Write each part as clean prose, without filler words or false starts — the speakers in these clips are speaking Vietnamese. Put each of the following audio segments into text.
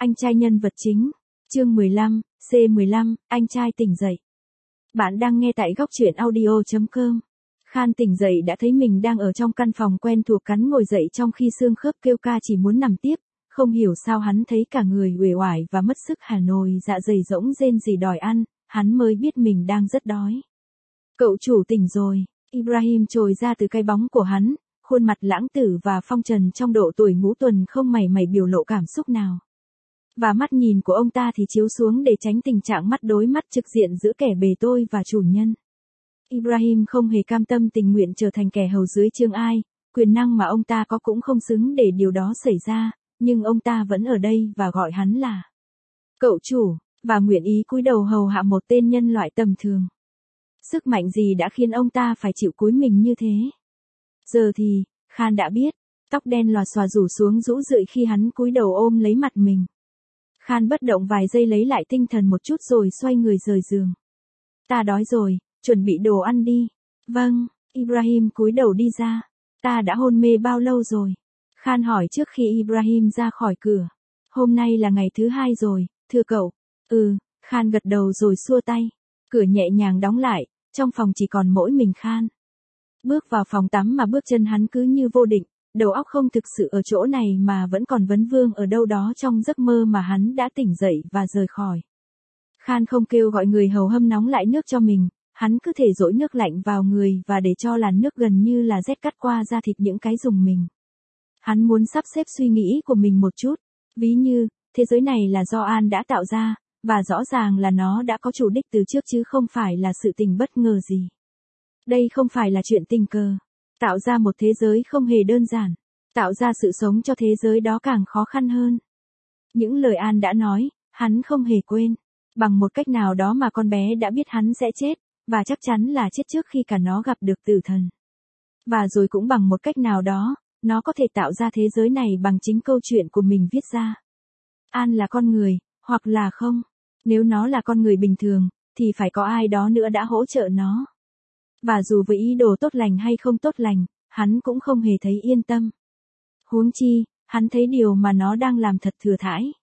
Anh trai nhân vật chính. Chương 15, C15, anh trai tỉnh dậy. Bạn đang nghe tại góc truyện audio.com. Khan tỉnh dậy đã thấy mình đang ở trong căn phòng quen thuộc, cắn ngồi dậy trong khi xương khớp kêu ca chỉ muốn nằm tiếp. Không hiểu sao hắn thấy cả người uể oải và mất sức, hà nồi dạ dày rỗng rên rỉ đòi ăn, hắn mới biết mình đang rất đói. Cậu chủ tỉnh rồi. Ibrahim trồi ra từ cái bóng của hắn, khuôn mặt lãng tử và phong trần trong độ tuổi ngũ tuần, không mảy may biểu lộ cảm xúc nào. Và mắt nhìn của ông ta thì chiếu xuống để tránh tình trạng mắt đối mắt trực diện giữa kẻ bề tôi và chủ nhân. Ibrahim không hề cam tâm tình nguyện trở thành kẻ hầu dưới trương ai, quyền năng mà ông ta có cũng không xứng để điều đó xảy ra, nhưng ông ta vẫn ở đây và gọi hắn là cậu chủ, và nguyện ý cúi đầu hầu hạ một tên nhân loại tầm thường. Sức mạnh gì đã khiến ông ta phải chịu cúi mình như thế? Giờ thì, Khan đã biết, tóc đen lòa xòa rủ xuống rũ rượi khi hắn cúi đầu ôm lấy mặt mình. Khan bất động vài giây lấy lại tinh thần một chút rồi xoay người rời giường. Ta đói rồi, chuẩn bị đồ ăn đi. Vâng, Ibrahim cúi đầu đi ra. Ta đã hôn mê bao lâu rồi? Khan hỏi trước khi Ibrahim ra khỏi cửa. Hôm nay là ngày thứ 2 rồi, thưa cậu. Khan gật đầu rồi xua tay. Cửa nhẹ nhàng đóng lại, trong phòng chỉ còn mỗi mình Khan. Bước vào phòng tắm mà bước chân hắn cứ như vô định, đầu óc không thực sự ở chỗ này mà vẫn còn vấn vương ở đâu đó trong giấc mơ mà hắn đã tỉnh dậy và rời khỏi. Khan không kêu gọi người hầu hâm nóng lại nước cho mình, hắn cứ thể dội nước lạnh vào người và để cho làn nước gần như là rét cắt qua da thịt những cái rùng mình. Hắn muốn sắp xếp suy nghĩ của mình một chút, ví như, thế giới này là do An đã tạo ra, và rõ ràng là nó đã có chủ đích từ trước chứ không phải là sự tình bất ngờ gì. Đây không phải là chuyện tình cờ. Tạo ra một thế giới không hề đơn giản. Tạo ra sự sống cho thế giới đó càng khó khăn hơn. Những lời An đã nói, hắn không hề quên. Bằng một cách nào đó mà con bé đã biết hắn sẽ chết, và chắc chắn là chết trước khi cả nó gặp được tử thần. Và rồi cũng bằng một cách nào đó, nó có thể tạo ra thế giới này bằng chính câu chuyện của mình viết ra. An là con người, hoặc là không. Nếu nó là con người bình thường, thì phải có ai đó nữa đã hỗ trợ nó. Và dù với ý đồ tốt lành hay không tốt lành, hắn cũng không hề thấy yên tâm. Huống chi, hắn thấy điều mà nó đang làm thật thừa thãi.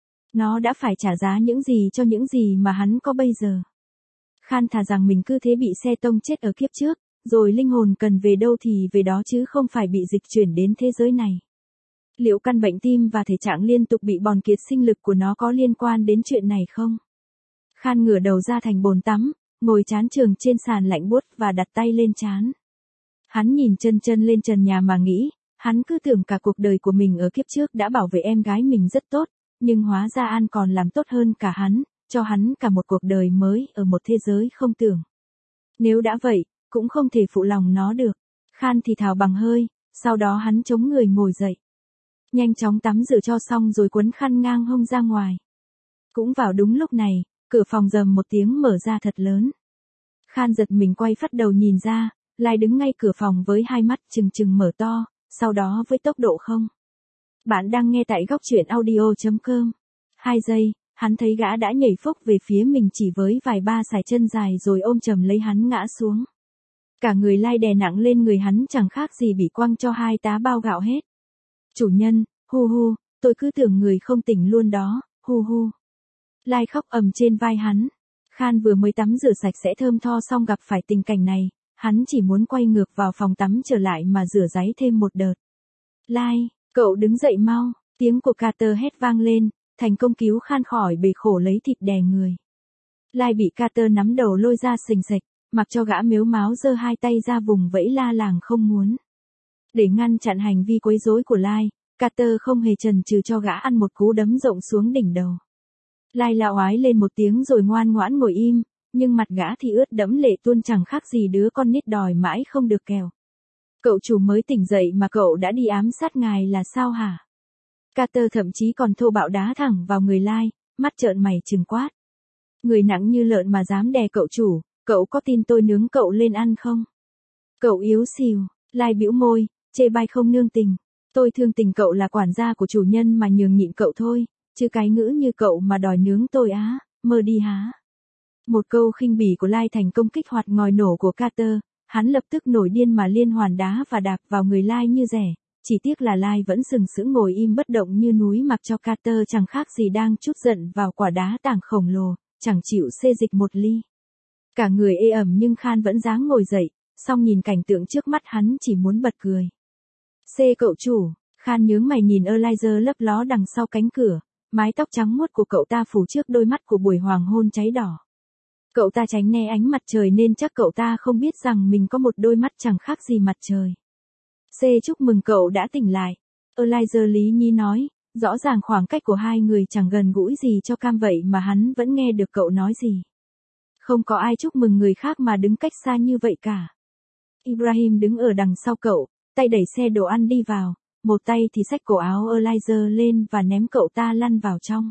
Nó đã phải trả giá những gì cho những gì mà hắn có bây giờ. Khan thà rằng mình cứ thế bị xe tông chết ở kiếp trước, rồi linh hồn cần về đâu thì về đó chứ không phải bị dịch chuyển đến thế giới này. Liệu căn bệnh tim và thể trạng liên tục bị bòn kiệt sinh lực của nó có liên quan đến chuyện này không? Khan ngửa đầu ra thành bồn tắm, ngồi chán chường trên sàn lạnh buốt và đặt tay lên trán. Hắn nhìn chân lên trần nhà mà nghĩ, hắn cứ tưởng cả cuộc đời của mình ở kiếp trước đã bảo vệ em gái mình rất tốt, nhưng hóa ra An còn làm tốt hơn cả hắn, cho hắn cả một cuộc đời mới ở một thế giới không tưởng. Nếu đã vậy, cũng không thể phụ lòng nó được. Khan thì thào bằng hơi, sau đó hắn chống người ngồi dậy. Nhanh chóng tắm rửa cho xong rồi quấn khăn ngang hông ra ngoài. Cũng vào đúng lúc này, cửa phòng rầm một tiếng mở ra thật lớn. Khan giật mình quay phắt đầu nhìn ra, Lai đứng ngay cửa phòng với hai mắt trừng mở to, sau đó với tốc độ không. Bạn đang nghe tại góc truyện audio.com. 2 giây, hắn thấy gã đã nhảy phốc về phía mình chỉ với vài ba sải chân dài rồi ôm chầm lấy hắn ngã xuống. Cả người Lai đè nặng lên người hắn chẳng khác gì bị quăng cho 2 tá bao gạo hết. Chủ nhân, hu, tôi cứ tưởng người không tỉnh luôn đó, hu. Lai khóc ầm trên vai hắn. Khan vừa mới tắm rửa sạch sẽ thơm tho xong gặp phải tình cảnh này, hắn chỉ muốn quay ngược vào phòng tắm trở lại mà rửa ráy thêm một đợt. Lai, cậu đứng dậy mau, tiếng của Carter hét vang lên, thành công cứu Khan khỏi bể khổ lấy thịt đè người. Lai bị Carter nắm đầu lôi ra sình sạch, mặc cho gã mếu máo giơ 2 tay ra vùng vẫy la làng không muốn. Để ngăn chặn hành vi quấy rối của Lai, Carter không hề chần chừ cho gã ăn một cú đấm rộng xuống đỉnh đầu. Lai la oái lên một tiếng rồi ngoan ngoãn ngồi im, nhưng mặt gã thì ướt đẫm lệ tuôn chẳng khác gì đứa con nít đòi mãi không được kèo. Cậu chủ mới tỉnh dậy mà cậu đã đi ám sát ngài là sao hả? Carter thậm chí còn thô bạo đá thẳng vào người Lai, mắt trợn mày trừng quát. Người nặng như lợn mà dám đè cậu chủ, cậu có tin tôi nướng cậu lên ăn không? Cậu yếu xìu, Lai bĩu môi, chê bai không nương tình. Tôi thương tình cậu là quản gia của chủ nhân mà nhường nhịn cậu thôi, chứ cái ngữ như cậu mà đòi nướng tôi á, mơ đi há. Một câu khinh bỉ của Lai thành công kích hoạt ngòi nổ của Carter, hắn lập tức nổi điên mà liên hoàn đá và đạp vào người Lai như rẻ, chỉ tiếc là Lai vẫn sừng sững ngồi im bất động như núi mặc cho Carter chẳng khác gì đang trút giận vào quả đá tảng khổng lồ, chẳng chịu xê dịch một ly. Cả người ê ẩm nhưng Khan vẫn dáng ngồi dậy, song nhìn cảnh tượng trước mắt hắn chỉ muốn bật cười. Cậu chủ, Khan nhướng mày nhìn Elijah lấp ló đằng sau cánh cửa, mái tóc trắng muốt của cậu ta phủ trước đôi mắt của buổi hoàng hôn cháy đỏ. Cậu ta tránh né ánh mặt trời nên chắc cậu ta không biết rằng mình có một đôi mắt chẳng khác gì mặt trời. Chúc mừng cậu đã tỉnh lại. Elijah lý nhí nói, rõ ràng khoảng cách của hai người chẳng gần gũi gì cho cam vậy mà hắn vẫn nghe được cậu nói gì. Không có ai chúc mừng người khác mà đứng cách xa như vậy cả. Ibrahim đứng ở đằng sau cậu, tay đẩy xe đồ ăn đi vào, một tay thì xách cổ áo Elijah lên và ném cậu ta lăn vào trong.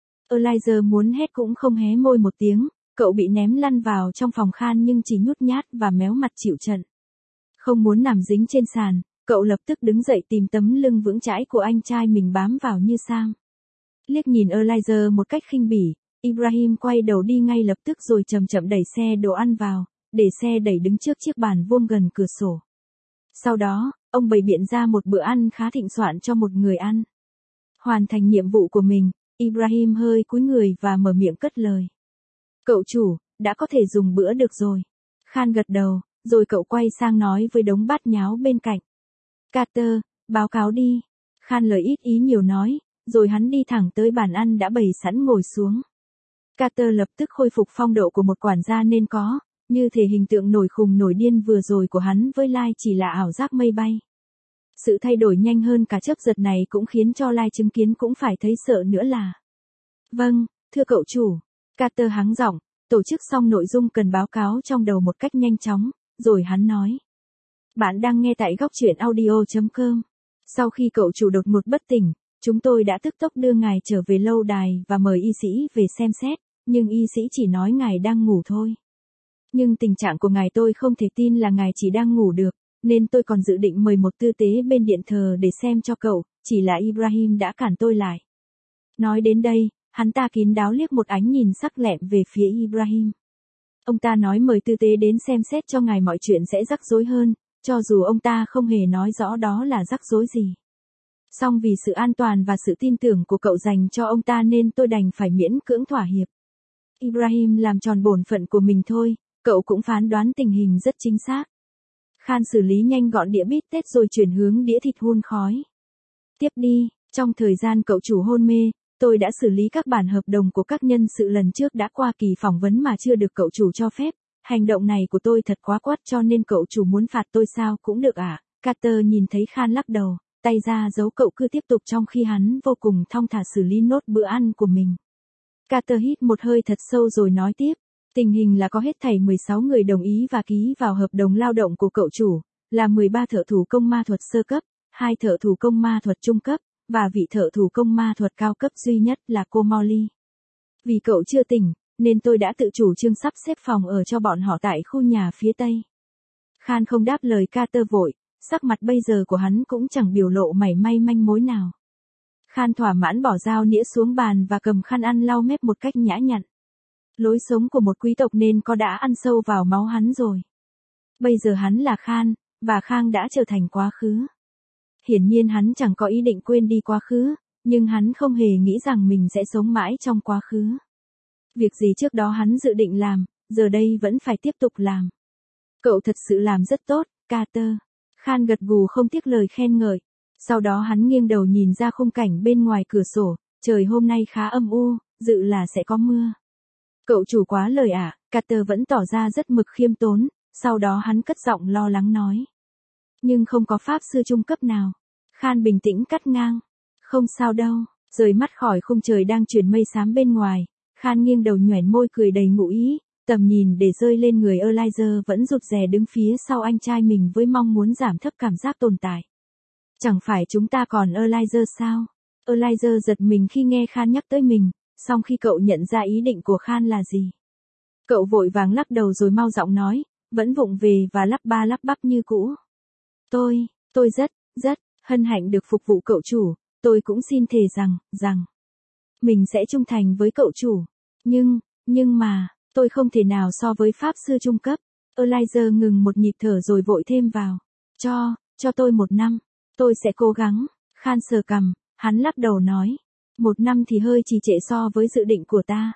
Elijah muốn hét cũng không hé môi một tiếng, cậu bị ném lăn vào trong phòng Khan nhưng chỉ nhút nhát và méo mặt chịu trận. Không muốn nằm dính trên sàn, cậu lập tức đứng dậy tìm tấm lưng vững chãi của anh trai mình bám vào như sam. Liếc nhìn Elijah một cách khinh bỉ, Ibrahim quay đầu đi ngay lập tức rồi chậm chậm đẩy xe đồ ăn vào, để xe đẩy đứng trước chiếc bàn vuông gần cửa sổ. Sau đó, ông bày biện ra một bữa ăn khá thịnh soạn cho một người ăn. Hoàn thành nhiệm vụ của mình, Ibrahim hơi cúi người và mở miệng cất lời. Cậu chủ, đã có thể dùng bữa được rồi. Khan gật đầu, rồi cậu quay sang nói với đống bát nháo bên cạnh. Carter, báo cáo đi. Khan lời ít ý nhiều nói, rồi hắn đi thẳng tới bàn ăn đã bày sẵn ngồi xuống. Carter lập tức khôi phục phong độ của một quản gia nên có, như thể hình tượng nổi khùng nổi điên vừa rồi của hắn với Lai chỉ là ảo giác mây bay. Sự thay đổi nhanh hơn cả chớp giật này cũng khiến cho Lai chứng kiến cũng phải thấy sợ nữa là. Vâng, thưa cậu chủ. Carter hắng giọng, tổ chức xong nội dung cần báo cáo trong đầu một cách nhanh chóng, rồi hắn nói. Bạn đang nghe tại góc truyện audio.com. Sau khi cậu chủ đột ngột bất tỉnh, chúng tôi đã tức tốc đưa ngài trở về lâu đài và mời y sĩ về xem xét, nhưng y sĩ chỉ nói ngài đang ngủ thôi. Nhưng tình trạng của ngài tôi không thể tin là ngài chỉ đang ngủ được, nên tôi còn dự định mời một tư tế bên điện thờ để xem cho cậu, chỉ là Ibrahim đã cản tôi lại. Nói đến đây, hắn ta kín đáo liếc một ánh nhìn sắc lẹm về phía Ibrahim. Ông ta nói mời tư tế đến xem xét cho ngài mọi chuyện sẽ rắc rối hơn, cho dù ông ta không hề nói rõ đó là rắc rối gì. Song vì sự an toàn và sự tin tưởng của cậu dành cho ông ta nên tôi đành phải miễn cưỡng thỏa hiệp. Ibrahim làm tròn bổn phận của mình thôi, cậu cũng phán đoán tình hình rất chính xác. Khan xử lý nhanh gọn đĩa bít tết rồi chuyển hướng đĩa thịt hun khói. Tiếp đi, trong thời gian cậu chủ hôn mê, tôi đã xử lý các bản hợp đồng của các nhân sự lần trước đã qua kỳ phỏng vấn mà chưa được cậu chủ cho phép. Hành động này của tôi thật quá quát cho nên cậu chủ muốn phạt tôi sao cũng được à? Carter nhìn thấy Khan lắc đầu, tay ra dấu cậu cứ tiếp tục trong khi hắn vô cùng thong thả xử lý nốt bữa ăn của mình. Carter hít một hơi thật sâu rồi nói tiếp. Tình hình là có hết thảy 16 người đồng ý và ký vào hợp đồng lao động của cậu chủ, là 13 thợ thủ công ma thuật sơ cấp, 2 thợ thủ công ma thuật trung cấp, và vị thợ thủ công ma thuật cao cấp duy nhất là cô Molly. Vì cậu chưa tỉnh, nên tôi đã tự chủ trương sắp xếp phòng ở cho bọn họ tại khu nhà phía tây. Khan không đáp lời Carter vội, sắc mặt bây giờ của hắn cũng chẳng biểu lộ mảy may manh mối nào. Khan thỏa mãn bỏ dao nĩa xuống bàn và cầm khăn ăn lau mép một cách nhã nhặn. Lối sống của một quý tộc nên có đã ăn sâu vào máu hắn rồi. Bây giờ hắn là Khan, và Khan đã trở thành quá khứ. Hiển nhiên hắn chẳng có ý định quên đi quá khứ, nhưng hắn không hề nghĩ rằng mình sẽ sống mãi trong quá khứ. Việc gì trước đó hắn dự định làm, giờ đây vẫn phải tiếp tục làm. Cậu thật sự làm rất tốt, Carter. Khan gật gù không tiếc lời khen ngợi. Sau đó hắn nghiêng đầu nhìn ra khung cảnh bên ngoài cửa sổ, trời hôm nay khá âm u, dự là sẽ có mưa. Cậu chủ quá lời ạ, Carter vẫn tỏ ra rất mực khiêm tốn, sau đó hắn cất giọng lo lắng nói. Nhưng không có pháp sư trung cấp nào. Khan bình tĩnh cắt ngang. Không sao đâu, rời mắt khỏi khung trời đang chuyển mây xám bên ngoài, Khan nghiêng đầu nhoẻn môi cười đầy ngụ ý, tầm nhìn để rơi lên người Elijah vẫn rụt rè đứng phía sau anh trai mình với mong muốn giảm thấp cảm giác tồn tại. Chẳng phải chúng ta còn Elijah sao? Elijah giật mình khi nghe Khan nhắc tới mình, song khi cậu nhận ra ý định của Khan là gì. Cậu vội vàng lắc đầu rồi mau giọng nói, vẫn vụng về và lắp ba lắp bắp như cũ. Tôi rất hân hạnh được phục vụ cậu chủ, tôi cũng xin thề rằng, mình sẽ trung thành với cậu chủ. Nhưng mà, tôi không thể nào so với pháp sư trung cấp. Elijah ngừng một nhịp thở rồi vội thêm vào. Cho tôi 1 năm. Tôi sẽ cố gắng. Khan sờ cằm, hắn lắc đầu nói. 1 năm thì hơi trì trệ so với dự định của ta.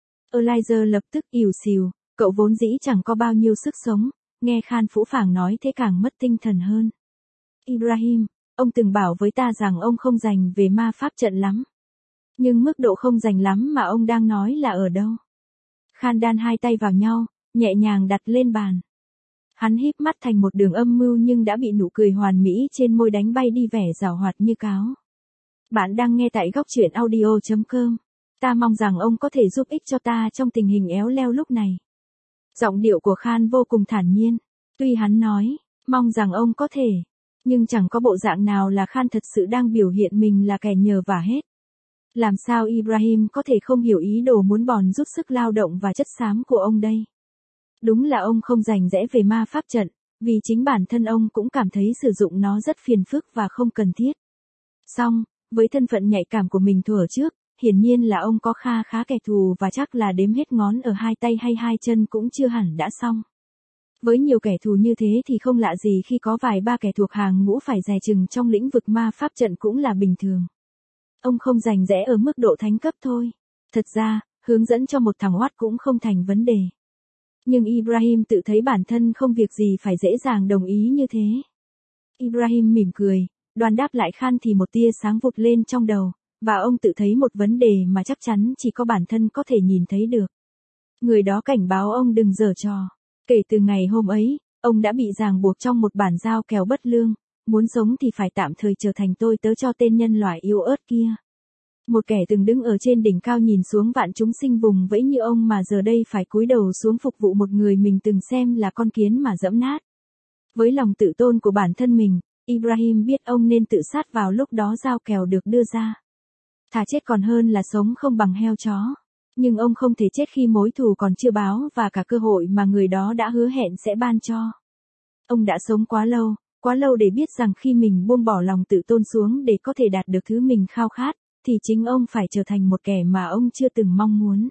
Elijah lập tức ỉu xìu, cậu vốn dĩ chẳng có bao nhiêu sức sống, nghe Khan phũ phàng nói thế càng mất tinh thần hơn. Ibrahim, ông từng bảo với ta rằng ông không rành về ma pháp trận lắm. Nhưng mức độ không rành lắm mà ông đang nói là ở đâu? Khan đan hai tay vào nhau, nhẹ nhàng đặt lên bàn. Hắn híp mắt thành một đường âm mưu nhưng đã bị nụ cười hoàn mỹ trên môi đánh bay đi vẻ giảo hoạt như cáo. Bạn đang nghe tại góc truyện audio.com. Ta mong rằng ông có thể giúp ích cho ta trong tình hình éo leo lúc này. Giọng điệu của Khan vô cùng thản nhiên. Tuy hắn nói, mong rằng ông có thể, nhưng chẳng có bộ dạng nào là Khan thật sự đang biểu hiện mình là kẻ nhờ vả hết. Làm sao Ibrahim có thể không hiểu ý đồ muốn bòn rút sức lao động và chất xám của ông đây? Đúng là ông không rành rẽ về ma pháp trận, vì chính bản thân ông cũng cảm thấy sử dụng nó rất phiền phức và không cần thiết. Song, với thân phận nhạy cảm của mình thuở trước, hiển nhiên là ông có kha khá kẻ thù và chắc là đếm hết ngón ở 2 tay hay 2 chân cũng chưa hẳn đã xong. Với nhiều kẻ thù như thế thì không lạ gì khi có vài ba kẻ thuộc hàng ngũ phải dè chừng trong lĩnh vực ma pháp trận cũng là bình thường. Ông không rành rẽ ở mức độ thánh cấp thôi. Thật ra, hướng dẫn cho một thằng oát cũng không thành vấn đề. Nhưng Ibrahim tự thấy bản thân không việc gì phải dễ dàng đồng ý như thế. Ibrahim mỉm cười, đoan đáp lại Khan thì một tia sáng vụt lên trong đầu, và ông tự thấy một vấn đề mà chắc chắn chỉ có bản thân có thể nhìn thấy được. Người đó cảnh báo ông đừng giở trò. Kể từ ngày hôm ấy, ông đã bị ràng buộc trong một bản giao kèo bất lương, muốn sống thì phải tạm thời trở thành tôi tớ cho tên nhân loại yếu ớt kia. Một kẻ từng đứng ở trên đỉnh cao nhìn xuống vạn chúng sinh vùng vẫy như ông mà giờ đây phải cúi đầu xuống phục vụ một người mình từng xem là con kiến mà dẫm nát. Với lòng tự tôn của bản thân mình, Ibrahim biết ông nên tự sát vào lúc đó giao kèo được đưa ra. Thà chết còn hơn là sống không bằng heo chó. Nhưng ông không thể chết khi mối thù còn chưa báo và cả cơ hội mà người đó đã hứa hẹn sẽ ban cho. Ông đã sống quá lâu để biết rằng khi mình buông bỏ lòng tự tôn xuống để có thể đạt được thứ mình khao khát, thì chính ông phải trở thành một kẻ mà ông chưa từng mong muốn.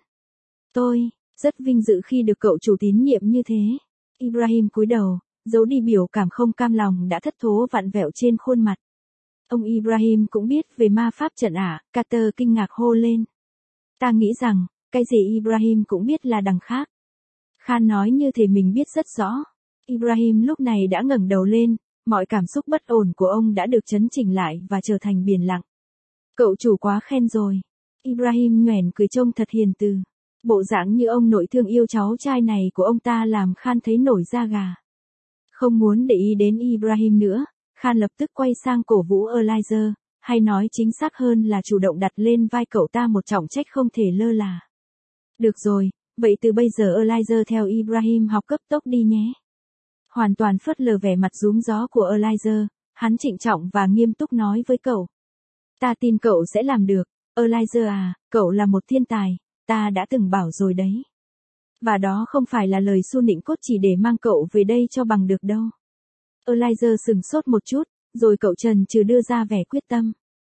Tôi rất vinh dự khi được cậu chủ tín nhiệm như thế. Ibrahim cúi đầu, giấu đi biểu cảm không cam lòng đã thất thố vặn vẹo trên khuôn mặt. Ông Ibrahim cũng biết về ma pháp trận à? Carter kinh ngạc hô lên. Ta nghĩ rằng, cái gì Ibrahim cũng biết là đằng khác. Khan nói như thể mình biết rất rõ. Ibrahim lúc này đã ngẩng đầu lên, mọi cảm xúc bất ổn của ông đã được chấn chỉnh lại và trở thành biển lặng. Cậu chủ quá khen rồi. Ibrahim nhoẻn cười trông thật hiền từ. Bộ dạng như ông nội thương yêu cháu trai này của ông ta làm Khan thấy nổi da gà. Không muốn để ý đến Ibrahim nữa, Khan lập tức quay sang cổ vũ Elijah, hay nói chính xác hơn là chủ động đặt lên vai cậu ta một trọng trách không thể lơ là. Được rồi, vậy từ bây giờ Elijah theo Ibrahim học cấp tốc đi nhé. Hoàn toàn phớt lờ vẻ mặt rúm gió của Elijah, hắn trịnh trọng và nghiêm túc nói với cậu. Ta tin cậu sẽ làm được, Elijah à, cậu là một thiên tài, ta đã từng bảo rồi đấy. Và đó không phải là lời su nịnh cốt chỉ để mang cậu về đây cho bằng được đâu. Elijah sừng sốt một chút, rồi cậu chần chừ đưa ra vẻ quyết tâm.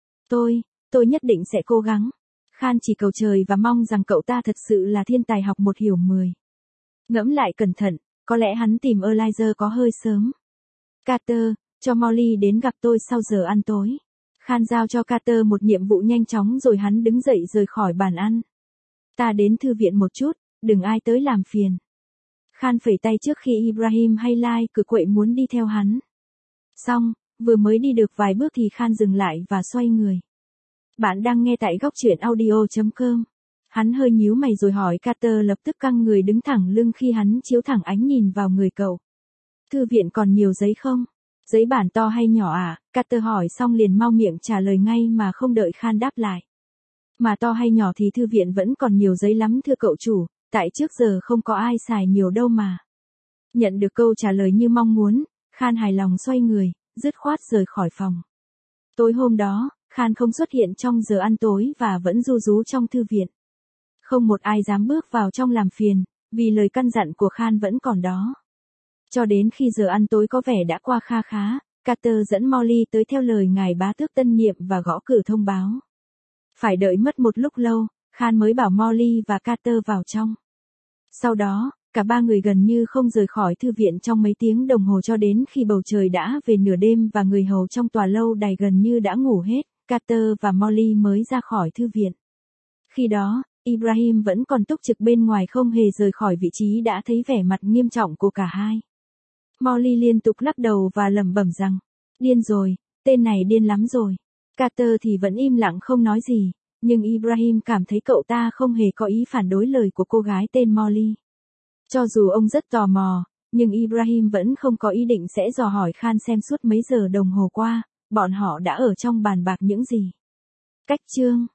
Tôi nhất định sẽ cố gắng. Khan chỉ cầu trời và mong rằng cậu ta thật sự là thiên tài học 1 hiểu 10. Ngẫm lại cẩn thận, có lẽ hắn tìm Elijah có hơi sớm. Carter, cho Molly đến gặp tôi sau giờ ăn tối. Khan giao cho Carter một nhiệm vụ nhanh chóng rồi hắn đứng dậy rời khỏi bàn ăn. Ta đến thư viện một chút, đừng ai tới làm phiền. Khan phẩy tay trước khi Ibrahim hay Lai cử quậy muốn đi theo hắn. Xong, vừa mới đi được vài bước thì Khan dừng lại và xoay người. Bạn đang nghe tại góc truyện audio.com. Hắn hơi nhíu mày rồi hỏi Carter lập tức căng người đứng thẳng lưng khi hắn chiếu thẳng ánh nhìn vào người cậu. Thư viện còn nhiều giấy không? Giấy bản to hay nhỏ à? Carter hỏi xong liền mau miệng trả lời ngay mà không đợi Khan đáp lại. Mà to hay nhỏ thì thư viện vẫn còn nhiều giấy lắm thưa cậu chủ, tại trước giờ không có ai xài nhiều đâu mà. Nhận được câu trả lời như mong muốn, Khan hài lòng xoay người, dứt khoát rời khỏi phòng. Tối hôm đó, Khan không xuất hiện trong giờ ăn tối và vẫn ru rú trong thư viện. Không một ai dám bước vào trong làm phiền, vì lời căn dặn của Khan vẫn còn đó. Cho đến khi giờ ăn tối có vẻ đã qua kha khá, Carter dẫn Molly tới theo lời ngài bá tước tân nhiệm và gõ cửa thông báo. Phải đợi mất một lúc lâu, Khan mới bảo Molly và Carter vào trong. Sau đó, Cả ba người gần như không rời khỏi thư viện trong mấy tiếng đồng hồ cho đến khi bầu trời đã về nửa đêm và người hầu trong tòa lâu đài gần như đã ngủ hết, Carter và Molly mới ra khỏi thư viện. Khi đó, Ibrahim vẫn còn túc trực bên ngoài không hề rời khỏi vị trí đã thấy vẻ mặt nghiêm trọng của cả hai. Molly liên tục lắc đầu và lẩm bẩm rằng, điên rồi, tên này điên lắm rồi. Carter thì vẫn im lặng không nói gì, nhưng Ibrahim cảm thấy cậu ta không hề có ý phản đối lời của cô gái tên Molly. Cho dù ông rất tò mò, nhưng Ibrahim vẫn không có ý định sẽ dò hỏi Khan xem suốt mấy giờ đồng hồ qua, bọn họ đã ở trong bàn bạc những gì. Cách chương